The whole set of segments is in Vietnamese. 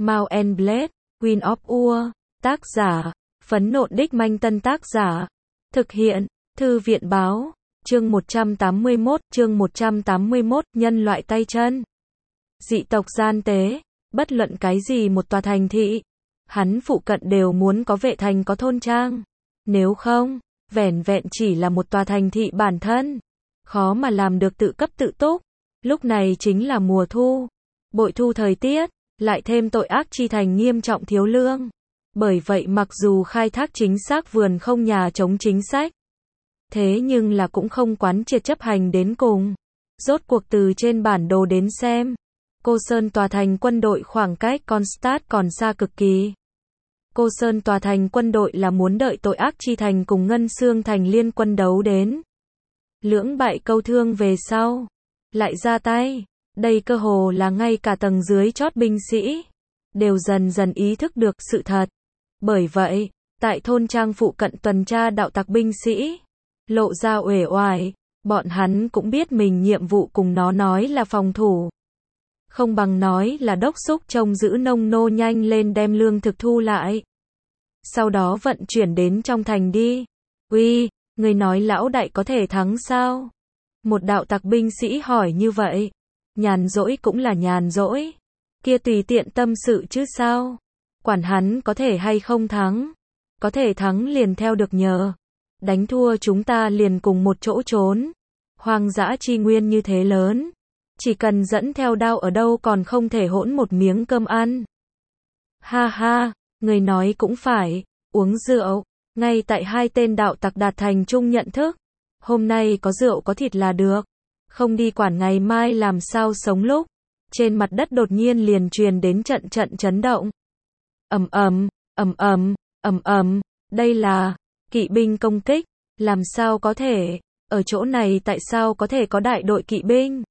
Mount and Blade, Queen of War, tác giả, Phấn Nộn Đích Manh Tân tác giả, thực hiện, Thư viện báo, chương 181, nhân loại tay chân. Dị tộc gian tế, bất luận cái gì một tòa thành thị, hắn phụ cận đều muốn có vệ thành có thôn trang. Nếu không, vẻn vẹn chỉ là một tòa thành thị bản thân, khó mà làm được tự cấp tự túc. Lúc này chính là mùa thu, bội thu thời tiết, lại thêm tội ác chi thành nghiêm trọng thiếu lương. Bởi vậy mặc dù khai thác chính xác vườn không nhà chống chính sách, thế nhưng là cũng không quán triệt chấp hành đến cùng. Rốt cuộc từ trên bản đồ đến xem, Cô Sơn tòa thành quân đội khoảng cách Kronstadt còn xa cực kỳ. Cô Sơn tòa thành quân đội là muốn đợi tội ác chi thành cùng Ngân Xương thành liên quân đấu đến lưỡng bại câu thương về sau, lại ra tay. Đây cơ hồ là ngay cả tầng dưới chót binh sĩ đều dần dần ý thức được sự thật. Bởi vậy, tại thôn trang phụ cận tuần tra đạo tặc binh sĩ lộ ra uể oải, bọn hắn cũng biết mình nhiệm vụ cùng nó nói là phòng thủ, không bằng nói là đốc thúc trông giữ nông nô nhanh lên đem lương thực thu lại, sau đó vận chuyển đến trong thành đi. Uy, người nói lão đại có thể thắng sao? Một đạo tặc binh sĩ hỏi như vậy. Nhàn rỗi cũng là nhàn rỗi, kia tùy tiện tâm sự chứ sao? Quản hắn có thể hay không thắng, có thể thắng liền theo được nhờ, đánh thua chúng ta liền cùng một chỗ trốn. Hoang dã chi nguyên như thế lớn, chỉ cần dẫn theo đao ở đâu còn không thể hỗn một miếng cơm ăn. Ha ha, người nói cũng phải, uống rượu, ngay tại hai tên đạo tặc đạt thành chung nhận thức. Hôm nay có rượu có thịt là được, không đi quản ngày mai làm sao sống lúc. Trên mặt đất đột nhiên liền truyền đến trận trận chấn động. Ầm ầm, ầm ầm, ầm ầm, đây là kỵ binh công kích, làm sao có thể, ở chỗ này tại sao có thể có đại đội kỵ binh?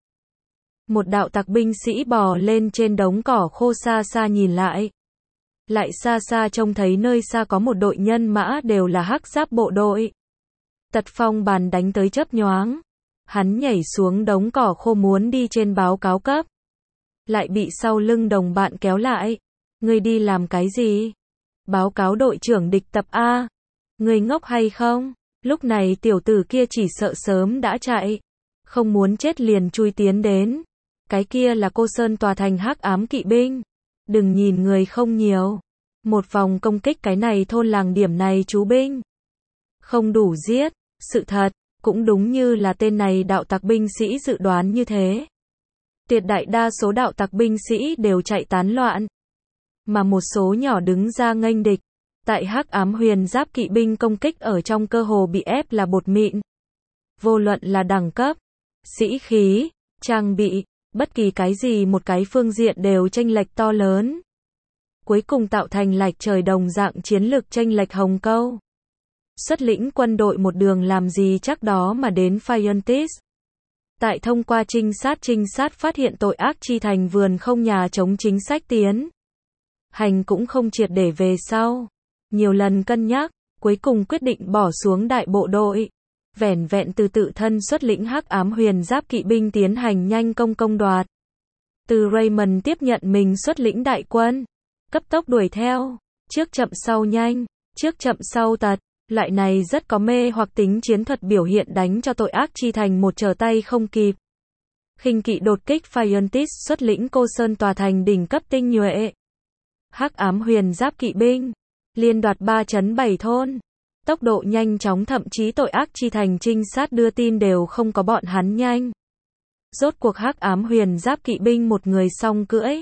Một đạo tặc binh sĩ bò lên trên đống cỏ khô xa xa nhìn lại. Lại xa xa trông thấy nơi xa có một đội nhân mã đều là hắc giáp bộ đội. Tật phong bàn đánh tới chớp nhoáng. Hắn nhảy xuống đống cỏ khô muốn đi trên báo cáo cấp. Lại bị sau lưng đồng bạn kéo lại. Ngươi đi làm cái gì? Báo cáo đội trưởng địch tập A. Ngươi ngốc hay không? Lúc này tiểu tử kia chỉ sợ sớm đã chạy. Không muốn chết liền chui tiến đến. Cái kia là Cô Sơn tòa thành hắc ám kỵ binh. Đừng nhìn người không nhiều. Một vòng công kích cái này thôn làng điểm này chú binh. Không đủ giết. Sự thật, cũng đúng như là tên này đạo tặc binh sĩ dự đoán như thế. Tuyệt đại đa số đạo tặc binh sĩ đều chạy tán loạn. Mà một số nhỏ đứng ra nghênh địch. Tại hắc ám huyền giáp kỵ binh công kích ở trong cơ hồ bị ép là bột mịn. Vô luận là đẳng cấp, sĩ khí, trang bị, bất kỳ cái gì một cái phương diện đều chênh lệch to lớn. Cuối cùng tạo thành lệch trời đồng dạng chiến lược chênh lệch hồng câu. Xuất lĩnh quân đội một đường làm gì chắc đó mà đến Fayontis. Tại thông qua trinh sát phát hiện tội ác chi thành vườn không nhà chống chính sách tiến hành cũng không triệt để về sau. Nhiều lần cân nhắc, cuối cùng quyết định bỏ xuống đại bộ đội. Vẻn vẹn từ tự thân xuất lĩnh hắc ám huyền giáp kỵ binh tiến hành nhanh công đoạt. Từ Raymond tiếp nhận mình xuất lĩnh đại quân. Cấp tốc đuổi theo. Trước chậm sau nhanh, trước chậm sau tật. Loại này rất có mê hoặc tính chiến thuật biểu hiện đánh cho tội ác chi thành một trở tay không kịp. Khinh kỵ đột kích Fayontis xuất lĩnh Cô Sơn tòa thành đỉnh cấp tinh nhuệ. Hắc ám huyền giáp kỵ binh. Liên đoạt 3 trấn 7 thôn. Tốc độ nhanh chóng thậm chí tội ác chi thành trinh sát đưa tin đều không có bọn hắn nhanh. Rốt cuộc hắc ám huyền giáp kỵ binh một người song cưỡi.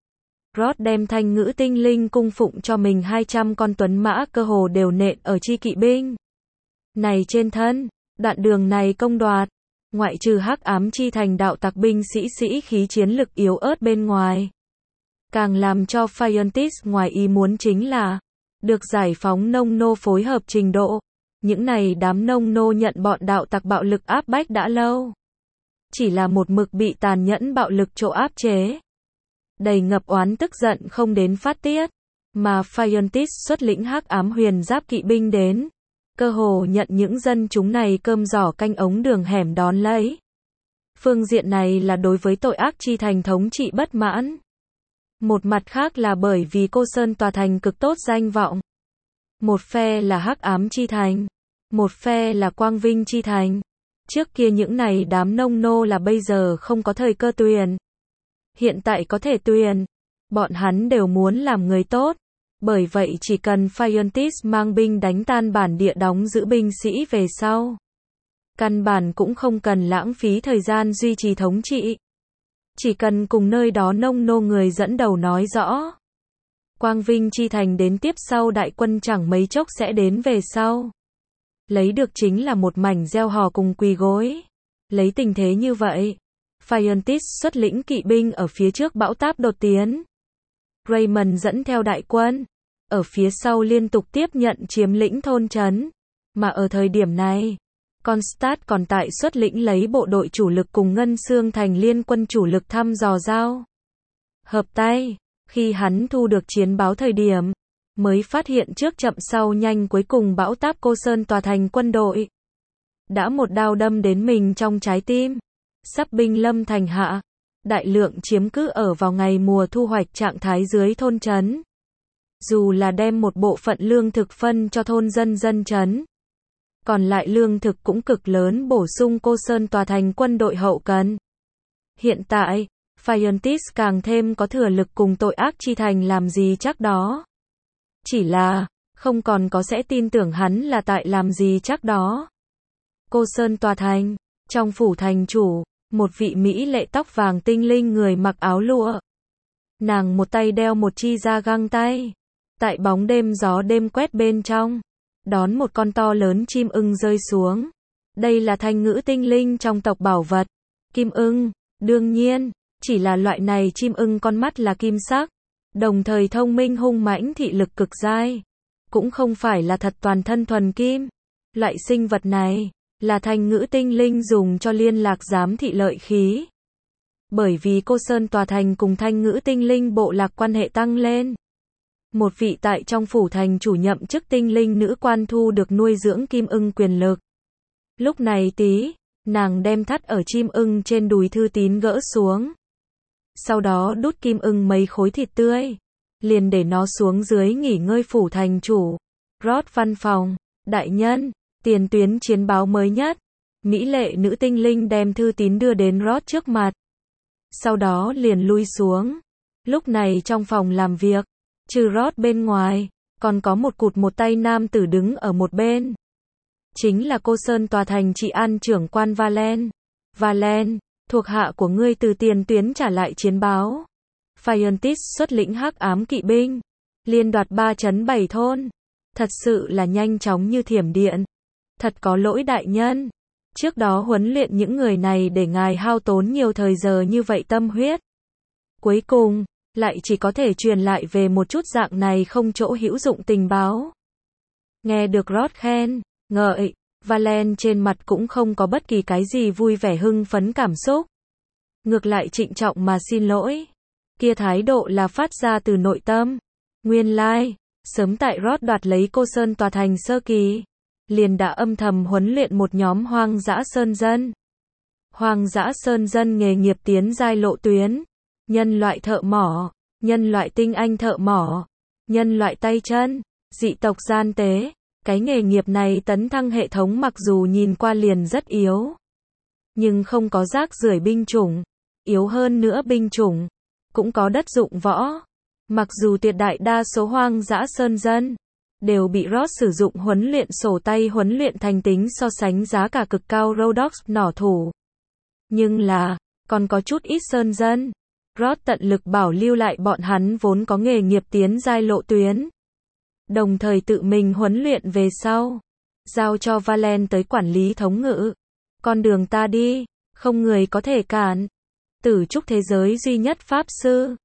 Rod đem thanh ngữ tinh linh cung phụng cho mình 200 con tuấn mã cơ hồ đều nện ở chi kỵ binh này trên thân. Đoạn đường này công đoạt, ngoại trừ hắc ám chi thành đạo tặc binh sĩ khí chiến lực yếu ớt bên ngoài. Càng làm cho Fayontis ngoài ý muốn chính là được giải phóng nông nô phối hợp trình độ. Những này đám nông nô nhận bọn đạo tặc bạo lực áp bách đã lâu. Chỉ là một mực bị tàn nhẫn bạo lực chỗ áp chế. Đầy ngập oán tức giận không đến phát tiết. Mà Fayontis xuất lĩnh hắc ám huyền giáp kỵ binh đến. Cơ hồ nhận những dân chúng này cơm giỏ canh ống đường hẻm đón lấy. Phương diện này là đối với tội ác chi thành thống trị bất mãn. Một mặt khác là bởi vì cô Sơn tòa thành cực tốt danh vọng. Một phe là hắc ám chi thành, một phe là quang vinh chi thành. Trước kia những này đám nông nô là bây giờ không có thời cơ tuyển. Hiện tại có thể tuyển. Bọn hắn đều muốn làm người tốt. Bởi vậy chỉ cần Phiontis mang binh đánh tan bản địa đóng giữ binh sĩ về sau. Căn bản cũng không cần lãng phí thời gian duy trì thống trị. Chỉ cần cùng nơi đó nông nô người dẫn đầu nói rõ. Quang Vinh chi thành đến tiếp sau đại quân chẳng mấy chốc sẽ đến về sau. Lấy được chính là một mảnh gieo hò cùng quỳ gối. Lấy tình thế như vậy, Phiontis xuất lĩnh kỵ binh ở phía trước bão táp đột tiến. Raymond dẫn theo đại quân, ở phía sau liên tục tiếp nhận chiếm lĩnh thôn trấn. Mà ở thời điểm này, Kronstadt còn tại xuất lĩnh lấy bộ đội chủ lực cùng Ngân Xương thành liên quân chủ lực thăm dò giao. Hợp tay, khi hắn thu được chiến báo thời điểm, mới phát hiện trước chậm sau nhanh cuối cùng bão táp cô Sơn tòa thành quân đội. Đã một đao đâm đến mình trong trái tim. Sắp binh lâm thành hạ. Đại lượng chiếm cứ ở vào ngày mùa thu hoạch trạng thái dưới thôn trấn. Dù là đem một bộ phận lương thực phân cho thôn dân trấn. Còn lại lương thực cũng cực lớn bổ sung cô Sơn tòa thành quân đội hậu cần. Hiện tại, Phiontis càng thêm có thừa lực cùng tội ác chi thành làm gì chắc đó. Chỉ là, không còn có sẽ tin tưởng hắn là tại làm gì chắc đó. Cô Sơn tòa thành, trong phủ thành chủ, một vị mỹ lệ tóc vàng tinh linh người mặc áo lụa. Nàng một tay đeo một chi da găng tay. Tại bóng đêm gió đêm quét bên trong, đón một con to lớn chim ưng rơi xuống. Đây là thanh ngữ tinh linh trong tộc bảo vật. Kim ưng, đương nhiên, chỉ là loại này chim ưng con mắt là kim sắc. Đồng thời thông minh hung mãnh thị lực cực dai. Cũng không phải là thật toàn thân thuần kim. Loại sinh vật này, là thanh ngữ tinh linh dùng cho liên lạc giám thị lợi khí. Bởi vì cô Sơn tòa thành cùng thanh ngữ tinh linh bộ lạc quan hệ tăng lên. Một vị tại trong phủ thành chủ nhậm chức tinh linh nữ quan thu được nuôi dưỡng kim ưng quyền lực. Lúc này nàng đem thắt ở chim ưng trên đùi thư tín gỡ xuống. Sau đó đút kim ưng mấy khối thịt tươi. Liền để nó xuống dưới nghỉ ngơi phủ thành chủ. Rod văn phòng, đại nhân, tiền tuyến chiến báo mới nhất. Mỹ lệ nữ tinh linh đem thư tín đưa đến Rod trước mặt. Sau đó liền lui xuống. Lúc này trong phòng làm việc, trừ Rod bên ngoài, còn có một cụt một tay nam tử đứng ở một bên. Chính là cô Sơn tòa thành trị an trưởng quan Valen. Valen, thuộc hạ của ngươi từ tiền tuyến trả lại chiến báo. Phiontis xuất lĩnh hắc ám kỵ binh, liên đoạt 3 trấn 7 thôn. Thật sự là nhanh chóng như thiểm điện. Thật có lỗi đại nhân. Trước đó huấn luyện những người này để ngài hao tốn nhiều thời giờ như vậy tâm huyết. Cuối cùng, lại chỉ có thể truyền lại về một chút dạng này không chỗ hữu dụng tình báo. Nghe được Rod khen, ngợi, Valen trên mặt cũng không có bất kỳ cái gì vui vẻ hưng phấn cảm xúc. Ngược lại trịnh trọng mà xin lỗi. Kia thái độ là phát ra từ nội tâm. Nguyên lai, sớm tại Rod đoạt lấy cô Sơn tòa thành sơ kỳ, liền đã âm thầm huấn luyện một nhóm hoang dã sơn dân. Hoang dã sơn dân nghề nghiệp tiến giai lộ tuyến. Nhân loại thợ mỏ, nhân loại tinh anh thợ mỏ, nhân loại tay chân, dị tộc gian tế. Cái nghề nghiệp này tấn thăng hệ thống mặc dù nhìn qua liền rất yếu, nhưng không có rác rưởi binh chủng, yếu hơn nữa binh chủng, cũng có đất dụng võ. Mặc dù tuyệt đại đa số hoang dã sơn dân đều bị Rod sử dụng huấn luyện sổ tay huấn luyện thành tính so sánh giá cả cực cao Rhodox nỏ thủ. Nhưng là, còn có chút ít sơn dân, Rod tận lực bảo lưu lại bọn hắn vốn có nghề nghiệp tiến giai lộ tuyến. Đồng thời tự mình huấn luyện về sau, giao cho Valen tới quản lý thống ngự. Con đường ta đi, không người có thể cản. Tử trúc thế giới duy nhất pháp sư,